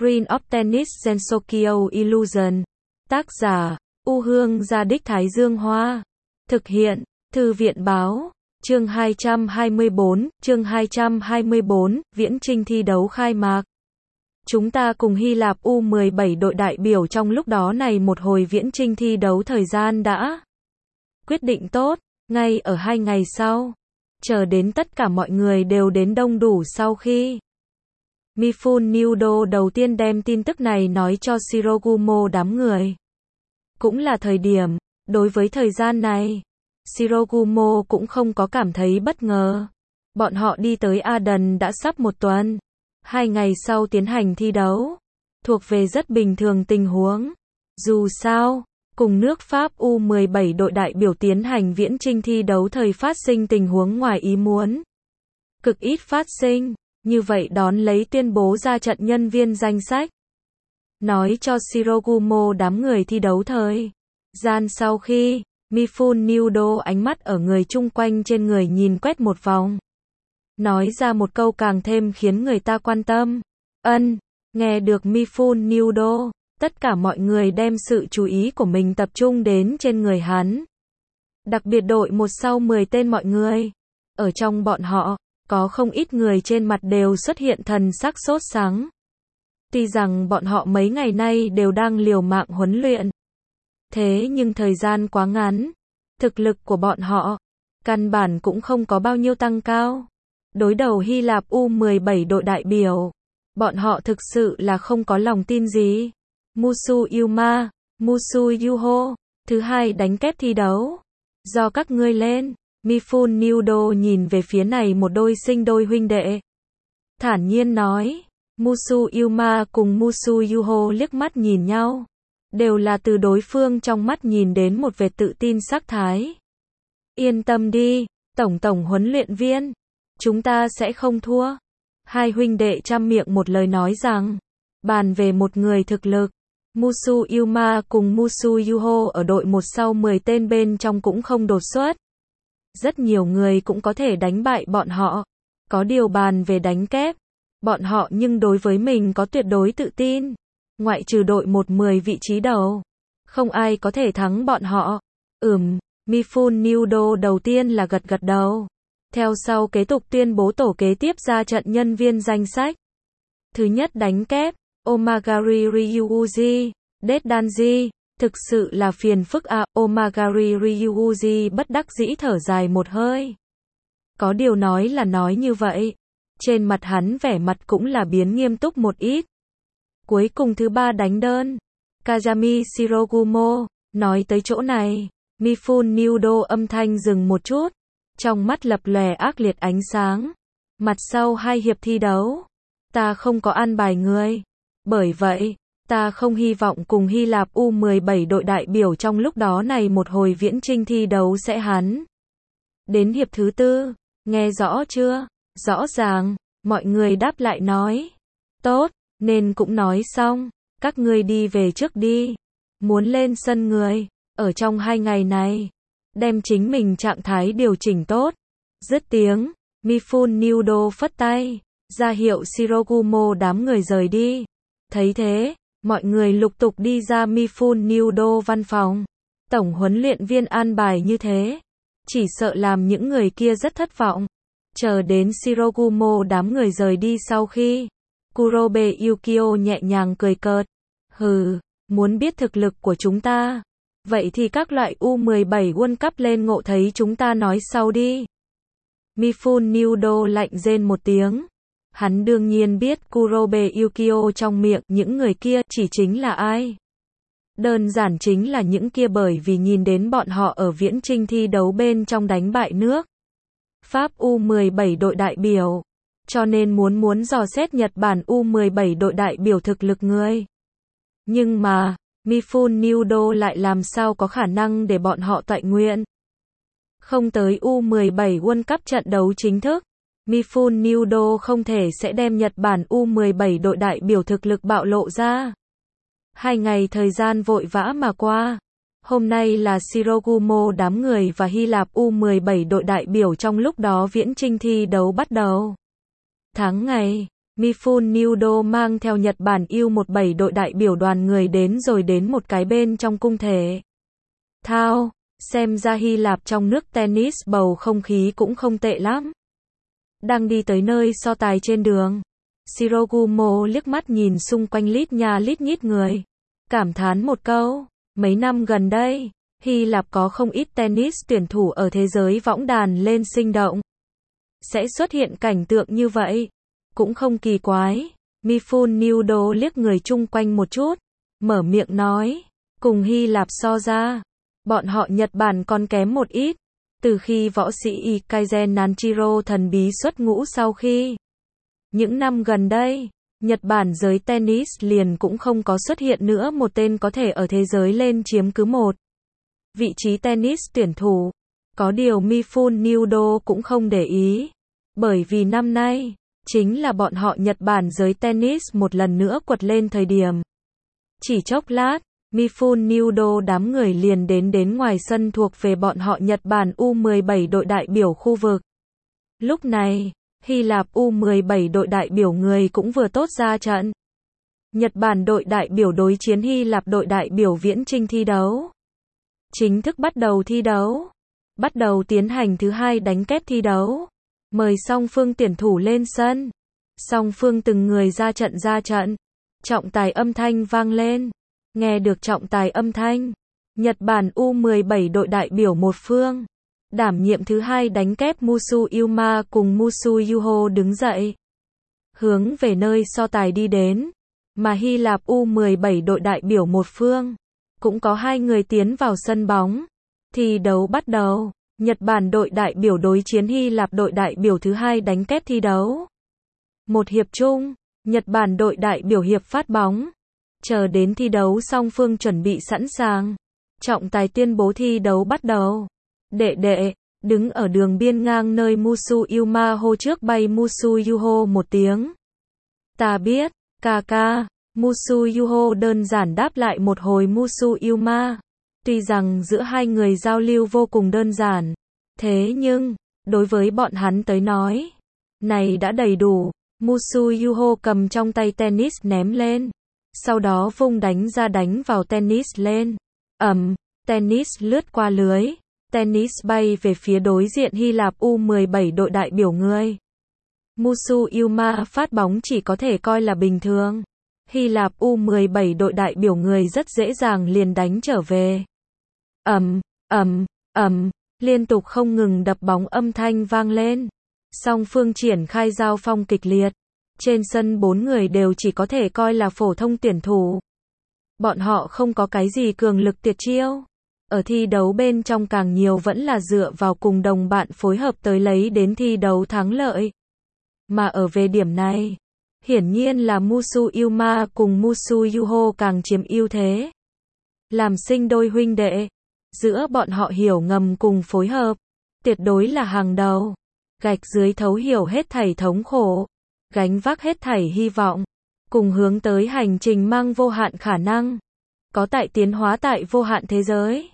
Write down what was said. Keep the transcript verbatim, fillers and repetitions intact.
Green of Tennis Sensokyo Illusion. Tác giả, U Hương Gia Đích Thái Dương Hoa. Thực hiện, Thư viện Báo. Chương hai trăm hai mươi bốn, chương hai trăm hai mươi bốn, viễn chinh thi đấu khai mạc. Chúng ta cùng Hy Lạp U mười bảy đội đại biểu trong lúc đó này một hồi viễn chinh thi đấu thời gian đã quyết định tốt, ngay ở hai ngày sau. Chờ đến tất cả mọi người đều đến đông đủ sau khi Mifune Nudo đầu tiên đem tin tức này nói cho Shirogumo đám người. Cũng là thời điểm, đối với thời gian này, Shirogumo cũng không có cảm thấy bất ngờ. Bọn họ đi tới Aden đã sắp một tuần. Hai ngày sau tiến hành thi đấu. Thuộc về rất bình thường tình huống. Dù sao, cùng nước Pháp U mười bảy đội đại biểu tiến hành viễn chinh thi đấu thời phát sinh tình huống ngoài ý muốn. Cực ít phát sinh, như vậy đón lấy tuyên bố ra trận nhân viên danh sách. Nói cho Shirogumo đám người thi đấu thời gian sau khi Mifune Nudo ánh mắt ở người chung quanh trên người nhìn quét một vòng. Nói ra một câu càng thêm khiến người ta quan tâm. Ân, nghe được Mifune Nudo, tất cả mọi người đem sự chú ý của mình tập trung đến trên người hắn. Đặc biệt đội một sau mười tên mọi người. Ở trong bọn họ, có không ít người trên mặt đều xuất hiện thần sắc sốt sắng. Tuy rằng bọn họ mấy ngày nay đều đang liều mạng huấn luyện. Thế nhưng thời gian quá ngắn, thực lực của bọn họ, căn bản cũng không có bao nhiêu tăng cao. Đối đầu Hy Lạp U mười bảy đội đại biểu, bọn họ thực sự là không có lòng tin gì. Musu Yuma, Musu Yuho, thứ hai đánh kép thi đấu. Do các ngươi lên, Mifune Nudo nhìn về phía này một đôi sinh đôi huynh đệ. Thản nhiên nói, Musu Yuma cùng Musu Yuho liếc mắt nhìn nhau. Đều là từ đối phương trong mắt nhìn đến một vệt tự tin sắc thái. Yên tâm đi, tổng tổng huấn luyện viên. Chúng ta sẽ không thua. Hai huynh đệ trăm miệng một lời nói rằng, bàn về một người thực lực, Musu Yuma cùng Musu Yuho ở đội một sau mười tên bên trong cũng không đột xuất. Rất nhiều người cũng có thể đánh bại bọn họ. Có điều bàn về đánh kép, bọn họ nhưng đối với mình có tuyệt đối tự tin. Ngoại trừ đội một mười vị trí đầu, không ai có thể thắng bọn họ. Ừm, Mifune Nudo đầu tiên là gật gật đầu. Theo sau kế tục tuyên bố tổ kế tiếp ra trận nhân viên danh sách. Thứ nhất đánh kép, Omagari Ryuuji, Dedanji, thực sự là phiền phức à, Omagari Ryuuji bất đắc dĩ thở dài một hơi. Có điều nói là nói như vậy, trên mặt hắn vẻ mặt cũng là biến nghiêm túc một ít. Cuối cùng thứ ba đánh đơn, Kazami Shirogumo, nói tới chỗ này, Mifune Nudo âm thanh dừng một chút. Trong mắt lập lòe ác liệt ánh sáng. Mặt sau hai hiệp thi đấu, ta không có an bài người. Bởi vậy, ta không hy vọng cùng Hy Lạp U mười bảy đội đại biểu trong lúc đó này một hồi viễn chinh thi đấu sẽ hắn. Đến hiệp thứ tư, nghe rõ chưa? Rõ ràng, mọi người đáp lại nói. Tốt, nên cũng nói xong, các ngươi đi về trước đi. Muốn lên sân người, ở trong hai ngày này. Đem chính mình trạng thái điều chỉnh tốt. Dứt tiếng, Mifune Nudo phất tay, ra hiệu Shirogumo đám người rời đi. Thấy thế, mọi người lục tục đi ra Mifune Nudo văn phòng. Tổng huấn luyện viên an bài như thế, chỉ sợ làm những người kia rất thất vọng. Chờ đến Shirogumo đám người rời đi sau khi, Kurobe Yukio nhẹ nhàng cười cợt. Hừ, muốn biết thực lực của chúng ta. Vậy thì các loại U mười bảy World Cup lên ngộ thấy chúng ta nói sau đi. Mifune Nudo lạnh rên một tiếng. Hắn đương nhiên biết Kurobe Yukio trong miệng những người kia chỉ chính là ai. Đơn giản chính là những kia bởi vì nhìn đến bọn họ ở viễn chinh thi đấu bên trong đánh bại nước Pháp U mười bảy đội đại biểu. Cho nên muốn muốn dò xét Nhật Bản U mười bảy đội đại biểu thực lực người. Nhưng mà, Mifune Nudo lại làm sao có khả năng để bọn họ toại nguyện. Không tới U mười bảy World Cup trận đấu chính thức, Mifune Nudo không thể sẽ đem Nhật Bản U mười bảy đội đại biểu thực lực bạo lộ ra. Hai ngày thời gian vội vã mà qua. Hôm nay là Shirogumo đám người và Hy Lạp U mười bảy đội đại biểu trong lúc đó viễn chinh thi đấu bắt đầu. Tháng ngày, Mifune mang theo Nhật Bản U mười bảy đội đại biểu đoàn người đến rồi đến một cái bên trong cung thể thao, xem ra Hy Lạp trong nước tennis bầu không khí cũng không tệ lắm. Đang đi tới nơi so tài trên đường, Shirogumo liếc mắt nhìn xung quanh lít nha lít nhít người, cảm thán một câu, mấy năm gần đây, Hy Lạp có không ít tennis tuyển thủ ở thế giới võng đàn lên sinh động. Sẽ xuất hiện cảnh tượng như vậy, cũng không kỳ quái. Mifune liếc người chung quanh một chút, mở miệng nói, cùng Hy Lạp so ra, bọn họ Nhật Bản còn kém một ít. Từ khi võ sĩ Ikazen Nanjiro thần bí xuất ngũ sau khi những năm gần đây, Nhật Bản giới tennis liền cũng không có xuất hiện nữa một tên có thể ở thế giới lên chiếm cứ một vị trí tennis tuyển thủ. Có điều Mifune cũng không để ý, bởi vì năm nay, chính là bọn họ Nhật Bản giới tennis một lần nữa quật lên thời điểm. Chỉ chốc lát, Mifune đám người liền đến đến ngoài sân thuộc về bọn họ Nhật Bản U mười bảy đội đại biểu khu vực. Lúc này, Hy Lạp U mười bảy đội đại biểu người cũng vừa tốt ra trận. Nhật Bản đội đại biểu đối chiến Hy Lạp đội đại biểu viễn chinh thi đấu. Chính thức bắt đầu thi đấu. Bắt đầu tiến hành thứ hai đánh kép thi đấu. Mời song phương tuyển thủ lên sân. Song phương từng người ra trận ra trận. Trọng tài âm thanh vang lên. Nghe được trọng tài âm thanh, Nhật Bản U mười bảy đội đại biểu một phương, đảm nhiệm thứ hai đánh kép Musu Yuma cùng Musu Yuho đứng dậy, hướng về nơi so tài đi đến, mà Hy Lạp U mười bảy đội đại biểu một phương, cũng có hai người tiến vào sân bóng. Thi đấu bắt đầu, Nhật Bản đội đại biểu đối chiến Hy Lạp đội đại biểu thứ hai đánh kép thi đấu. Một hiệp chung, Nhật Bản đội đại biểu hiệp phát bóng. Chờ đến thi đấu song phương chuẩn bị sẵn sàng, trọng tài tuyên bố thi đấu bắt đầu. Đệ đệ, đứng ở đường biên ngang nơi Musu Yuma hô trước bay Musu Yuho một tiếng. Ta biết, ca ca. Musu Yuho đơn giản đáp lại một hồi Musu Yuma. Tuy rằng giữa hai người giao lưu vô cùng đơn giản, thế nhưng, đối với bọn hắn tới nói, này đã đầy đủ. Musu Yuho cầm trong tay tennis ném lên. Sau đó vung đánh ra đánh vào tennis lên. Ầm, tennis lướt qua lưới. Tennis bay về phía đối diện Hy Lạp U mười bảy đội đại biểu người. Musu Yuma phát bóng chỉ có thể coi là bình thường. Hy Lạp U mười bảy đội đại biểu người rất dễ dàng liền đánh trở về. Ầm, ầm, ầm, liên tục không ngừng đập bóng âm thanh vang lên. Song phương triển khai giao phong kịch liệt. Trên sân bốn người đều chỉ có thể coi là phổ thông tuyển thủ. Bọn họ không có cái gì cường lực tuyệt chiêu. Ở thi đấu bên trong càng nhiều vẫn là dựa vào cùng đồng bạn phối hợp tới lấy đến thi đấu thắng lợi. Mà ở về điểm này, hiển nhiên là Musu Yuma cùng Musu Yuho càng chiếm ưu thế. Làm sinh đôi huynh đệ, giữa bọn họ hiểu ngầm cùng phối hợp, tuyệt đối là hàng đầu. Gạch dưới thấu hiểu hết thảy thống khổ, gánh vác hết thảy hy vọng, cùng hướng tới hành trình mang vô hạn khả năng, có tại tiến hóa tại vô hạn thế giới.